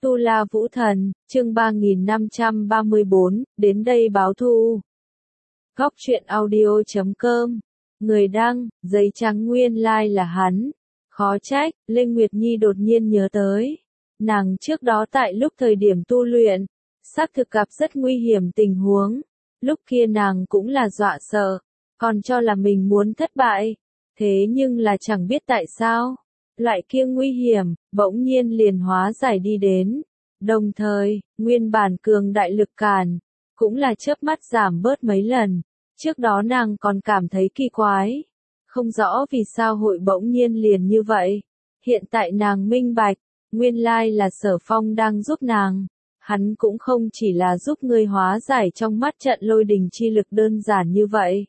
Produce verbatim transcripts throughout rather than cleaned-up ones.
Tu La Vũ Thần, chương ba nghìn năm trăm ba mươi bốn, đến đây báo thù. Góc truyện audio chấm com. Người đăng, giấy trắng nguyên lai like là hắn. Khó trách, Lê Nguyệt Nhi đột nhiên nhớ tới. Nàng trước đó tại lúc thời điểm tu luyện, xác thực gặp rất nguy hiểm tình huống. Lúc kia nàng cũng là dọa sợ, còn cho là mình muốn thất bại. Thế nhưng là chẳng biết tại sao. Loại kia nguy hiểm, bỗng nhiên liền hóa giải đi đến. Đồng thời, nguyên bản cường đại lực càn, cũng là chớp mắt giảm bớt mấy lần. Trước đó nàng còn cảm thấy kỳ quái. Không rõ vì sao hội bỗng nhiên liền như vậy. Hiện tại nàng minh bạch, nguyên lai là Sở Phong đang giúp nàng. Hắn cũng không chỉ là giúp ngươi hóa giải trong mắt trận lôi đình chi lực đơn giản như vậy.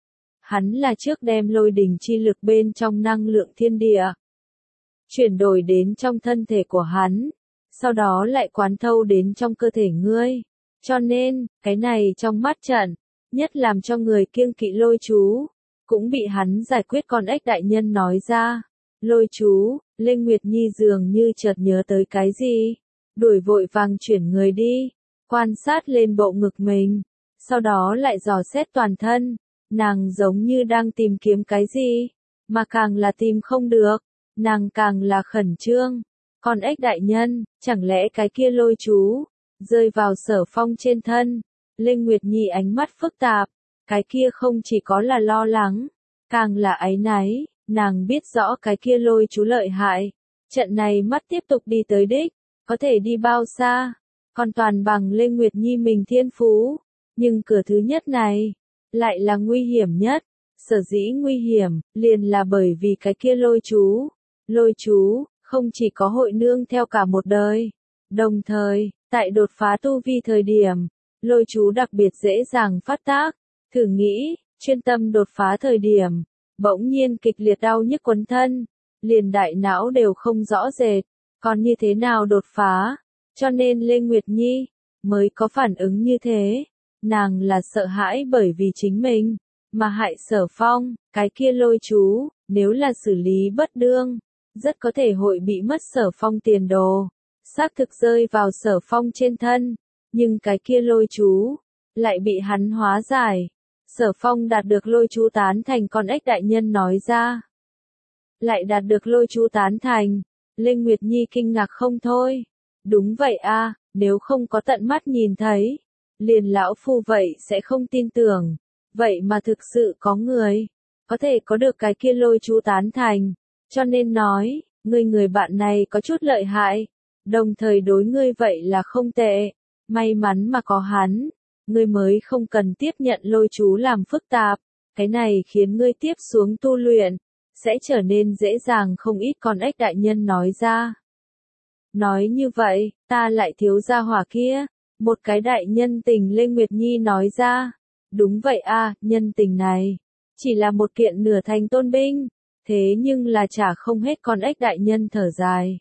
Hắn là trước đem lôi đình chi lực bên trong năng lượng thiên địa chuyển đổi đến trong thân thể của hắn, sau đó lại quán thâu đến trong cơ thể ngươi. Cho nên, cái này trong mắt trận, nhất làm cho người kiêng kỵ lôi chú, cũng bị hắn giải quyết. Con ếch đại nhân nói ra, lôi chú, Lê Nguyệt Nhi dường như chợt nhớ tới cái gì, đuổi vội vàng chuyển người đi, quan sát lên bộ ngực mình, sau đó lại dò xét toàn thân, nàng giống như đang tìm kiếm cái gì, mà càng là tìm không được. Nàng càng là khẩn trương. Con ếch đại nhân, chẳng lẽ cái kia lôi chú rơi vào Sở Phong trên thân? Lê Nguyệt Nhi ánh mắt phức tạp, cái kia không chỉ có là lo lắng, càng là áy náy. Nàng biết rõ cái kia lôi chú lợi hại, trận này mắt tiếp tục đi tới đích, có thể đi bao xa, còn toàn bằng Lê Nguyệt Nhi mình thiên phú, nhưng cửa thứ nhất này lại là nguy hiểm nhất. Sở dĩ nguy hiểm, liền là bởi vì cái kia lôi chú. Lôi chú, không chỉ có hội nương theo cả một đời. Đồng thời, tại đột phá tu vi thời điểm, lôi chú đặc biệt dễ dàng phát tác. Thử nghĩ, chuyên tâm đột phá thời điểm, bỗng nhiên kịch liệt đau nhức quấn thân, liền đại não đều không rõ rệt, còn như thế nào đột phá. Cho nên Lê Nguyệt Nhi mới có phản ứng như thế. Nàng là sợ hãi bởi vì chính mình mà hại Sở Phong. Cái kia lôi chú, nếu là xử lý bất đương, rất có thể hội bị mất Sở Phong tiền đồ. Xác thực rơi vào Sở Phong trên thân, nhưng cái kia lôi chú lại bị hắn hóa giải. Sở Phong đạt được lôi chú tán thành. Con ếch đại nhân nói ra, lại đạt được lôi chú tán thành. Lê Nguyệt Nhi kinh ngạc không thôi. Đúng vậy a, nếu không có tận mắt nhìn thấy, liền lão phu vậy sẽ không tin tưởng. Vậy mà thực sự có người có thể có được cái kia lôi chú tán thành. Cho nên nói, ngươi người bạn này có chút lợi hại, đồng thời đối ngươi vậy là không tệ. May mắn mà có hắn, ngươi mới không cần tiếp nhận lôi chú làm phức tạp. Cái này khiến ngươi tiếp xuống tu luyện sẽ trở nên dễ dàng không ít. Con ếch đại nhân nói ra. Nói như vậy, ta lại thiếu gia hỏa kia. Một cái đại nhân tình. Lê Nguyệt Nhi nói ra. Đúng vậy a, nhân tình này chỉ là một kiện nửa thành tôn binh, thế nhưng là trả không hết. Con ếch đại nhân thở dài.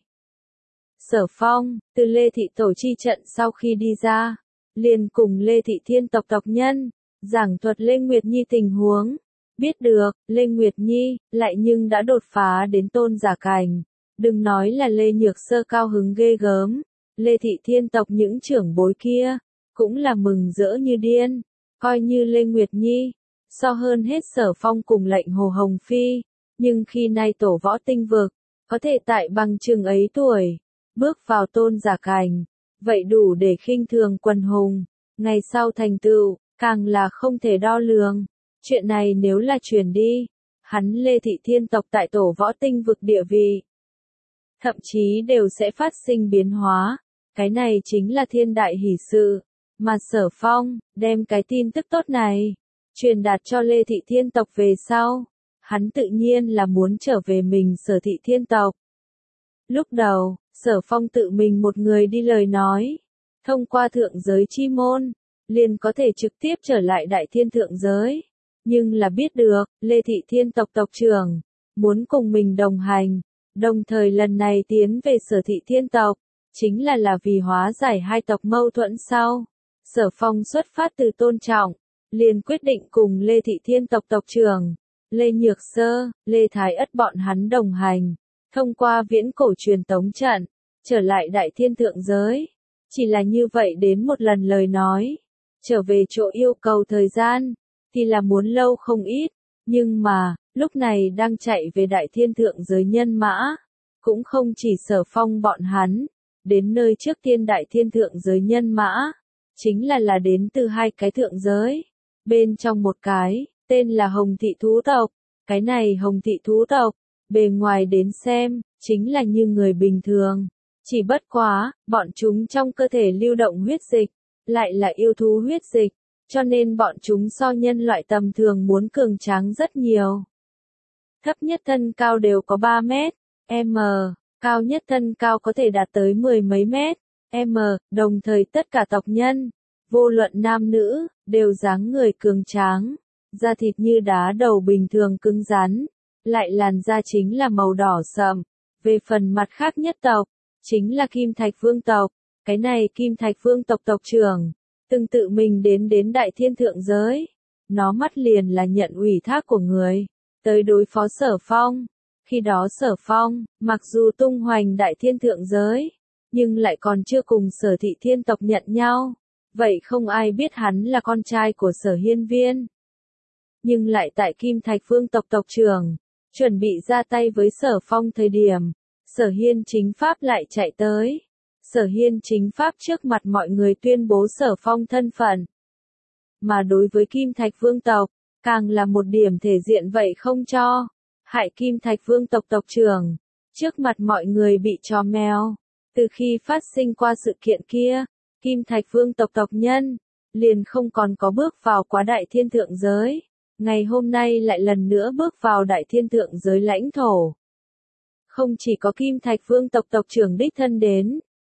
Sở Phong, từ Lê Thị tổ chi trận sau khi đi ra, liền cùng Lê Thị Thiên tộc tộc nhân giảng thuật Lê Nguyệt Nhi tình huống. Biết được, Lê Nguyệt Nhi lại nhưng đã đột phá đến tôn giả cảnh. Đừng nói là Lê Nhược Sơ cao hứng ghê gớm, Lê Thị Thiên tộc những trưởng bối kia cũng là mừng rỡ như điên. Coi như Lê Nguyệt Nhi so hơn hết Sở Phong cùng lệnh Hồ Hồng Phi, nhưng khi nay tổ võ tinh vực có thể tại bằng chừng ấy tuổi bước vào tôn giả cảnh, vậy đủ để khinh thường quần hùng. Ngày sau thành tựu càng là không thể đo lường. Chuyện này nếu là truyền đi, hắn Lê Thị Thiên tộc tại tổ võ tinh vực địa vị thậm chí đều sẽ phát sinh biến hóa. Cái này chính là thiên đại hỷ sự. Mà Sở Phong đem cái tin tức tốt này truyền đạt cho Lê Thị Thiên tộc về sau, hắn tự nhiên là muốn trở về mình Sở Thị Thiên tộc. Lúc đầu, Sở Phong tự mình một người đi lời nói, thông qua thượng giới chi môn, liền có thể trực tiếp trở lại đại thiên thượng giới. Nhưng là biết được, Lê Thị Thiên tộc tộc trưởng muốn cùng mình đồng hành, đồng thời lần này tiến về Sở Thị Thiên tộc, chính là là vì hóa giải hai tộc mâu thuẫn sau. Sở Phong xuất phát từ tôn trọng, liền quyết định cùng Lê Thị Thiên tộc tộc trưởng, Lê Nhược Sơ, Lê Thái Ất bọn hắn đồng hành, thông qua viễn cổ truyền tống trận, trở lại đại thiên thượng giới. Chỉ là như vậy đến một lần lời nói, trở về chỗ yêu cầu thời gian, thì là muốn lâu không ít, nhưng mà, lúc này đang chạy về đại thiên thượng giới nhân mã, cũng không chỉ Sở Phong bọn hắn, đến nơi trước tiên đại thiên thượng giới nhân mã, chính là là đến từ hai cái thượng giới, bên trong một cái, tên là Hồng Thị Thú Tộc, cái này Hồng Thị Thú Tộc, bề ngoài đến xem, chính là như người bình thường, chỉ bất quá, bọn chúng trong cơ thể lưu động huyết dịch, lại là yêu thú huyết dịch, cho nên bọn chúng so nhân loại tầm thường muốn cường tráng rất nhiều. Thấp nhất thân cao đều có ba mét, m, cao nhất thân cao có thể đạt tới mười mấy mét, m, đồng thời tất cả tộc nhân, vô luận nam nữ, đều dáng người cường tráng, da thịt như đá đầu bình thường cứng rắn, lại làn da chính là màu đỏ sậm. Về phần mặt khác nhất tộc, chính là Kim Thạch Vương tộc, cái này Kim Thạch Vương tộc tộc trưởng, từng tự mình đến đến đại thiên thượng giới, nó mắt liền là nhận ủy thác của người, tới đối phó Sở Phong. Khi đó Sở Phong, mặc dù tung hoành đại thiên thượng giới, nhưng lại còn chưa cùng Sở Thị Thiên tộc nhận nhau, vậy không ai biết hắn là con trai của Sở Hiên Viên. Nhưng lại tại Kim Thạch Vương tộc tộc trưởng, chuẩn bị ra tay với Sở Phong thời điểm, Sở Hiên Chính Pháp lại chạy tới. Sở Hiên Chính Pháp trước mặt mọi người tuyên bố Sở Phong thân phận. Mà đối với Kim Thạch Vương tộc, càng là một điểm thể diện vậy không cho. Hại Kim Thạch Vương tộc tộc trưởng, trước mặt mọi người bị chó mèo. Từ khi phát sinh qua sự kiện kia, Kim Thạch Vương tộc tộc nhân, liền không còn có bước vào quá đại thiên thượng giới. Ngày hôm nay lại lần nữa bước vào đại thiên thượng giới lãnh thổ. Không chỉ có Kim Thạch Vương tộc tộc trưởng đích thân đến,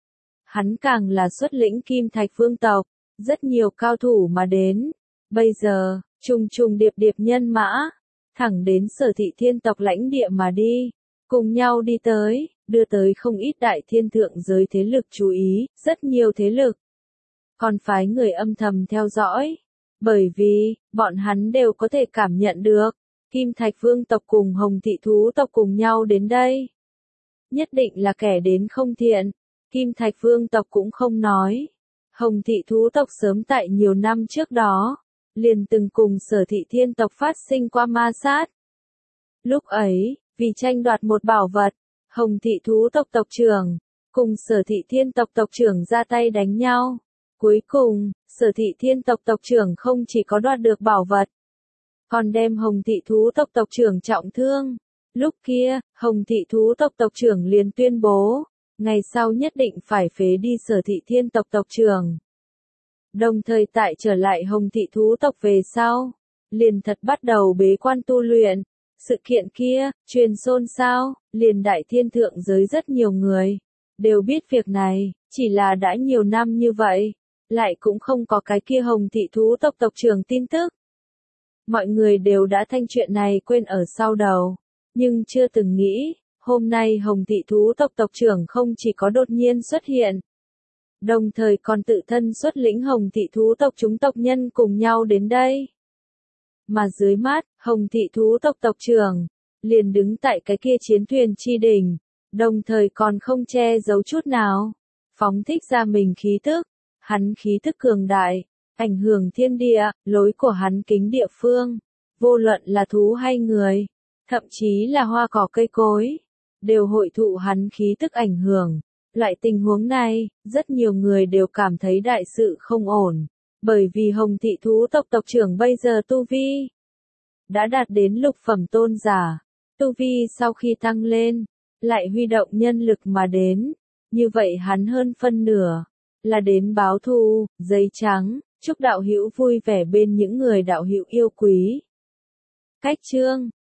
hắn càng là xuất lĩnh Kim Thạch Vương tộc, rất nhiều cao thủ mà đến. Bây giờ, trùng trùng điệp điệp nhân mã, thẳng đến Sở Thị Thiên tộc lãnh địa mà đi, cùng nhau đi tới, đưa tới không ít đại thiên thượng giới thế lực chú ý, rất nhiều thế lực. Còn phái người âm thầm theo dõi, bởi vì, bọn hắn đều có thể cảm nhận được, Kim Thạch Vương tộc cùng Hồng Thị Thú tộc cùng nhau đến đây. Nhất định là kẻ đến không thiện, Kim Thạch Vương tộc cũng không nói. Hồng Thị Thú tộc sớm tại nhiều năm trước đó, liền từng cùng Sở Thị Thiên tộc phát sinh qua ma sát. Lúc ấy, vì tranh đoạt một bảo vật, Hồng Thị Thú tộc tộc trưởng, cùng Sở Thị Thiên tộc tộc trưởng ra tay đánh nhau. Cuối cùng, Sở Thị Thiên tộc tộc trưởng không chỉ có đoạt được bảo vật, còn đem Hồng Thị Thú tộc tộc trưởng trọng thương. Lúc kia, Hồng Thị Thú tộc tộc trưởng liền tuyên bố, ngày sau nhất định phải phế đi Sở Thị Thiên tộc tộc trưởng. Đồng thời tại trở lại Hồng Thị Thú tộc về sau, liền thật bắt đầu bế quan tu luyện. Sự kiện kia, truyền xôn xao, liền đại thiên thượng giới rất nhiều người, đều biết việc này, chỉ là đã nhiều năm như vậy, lại cũng không có cái kia Hồng Thị Thú tộc tộc trưởng tin tức. Mọi người đều đã thanh chuyện này quên ở sau đầu, nhưng chưa từng nghĩ, hôm nay Hồng Thị Thú tộc tộc trưởng không chỉ có đột nhiên xuất hiện, đồng thời còn tự thân xuất lĩnh Hồng Thị Thú tộc chúng tộc nhân cùng nhau đến đây. Mà dưới mắt, Hồng Thị Thú tộc tộc trưởng, liền đứng tại cái kia chiến thuyền chi đỉnh, đồng thời còn không che giấu chút nào, phóng thích ra mình khí tức, hắn khí tức cường đại, ảnh hưởng thiên địa, lối của hắn kính địa phương, vô luận là thú hay người, thậm chí là hoa cỏ cây cối, đều hội thụ hắn khí tức ảnh hưởng. Loại tình huống này, rất nhiều người đều cảm thấy đại sự không ổn, bởi vì Hồng Thị Thú tộc tộc trưởng bây giờ tu vi đã đạt đến lục phẩm tôn giả, tu vi sau khi tăng lên, lại huy động nhân lực mà đến, như vậy hắn hơn phân nửa là đến báo thù. Giấy trắng, chúc đạo hữu vui vẻ bên những người đạo hữu yêu quý. Cách chương